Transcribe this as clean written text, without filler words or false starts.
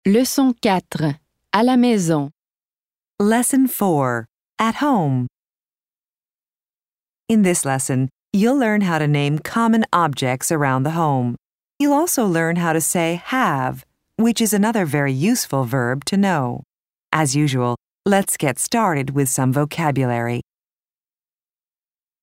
Leçon 4. À la maison. Lesson 4. At home. In this lesson, you'll learn how to name common objects around the home. You'll also learn how to say have, which is another very useful verb to know. As usual, let's get started with some vocabulary.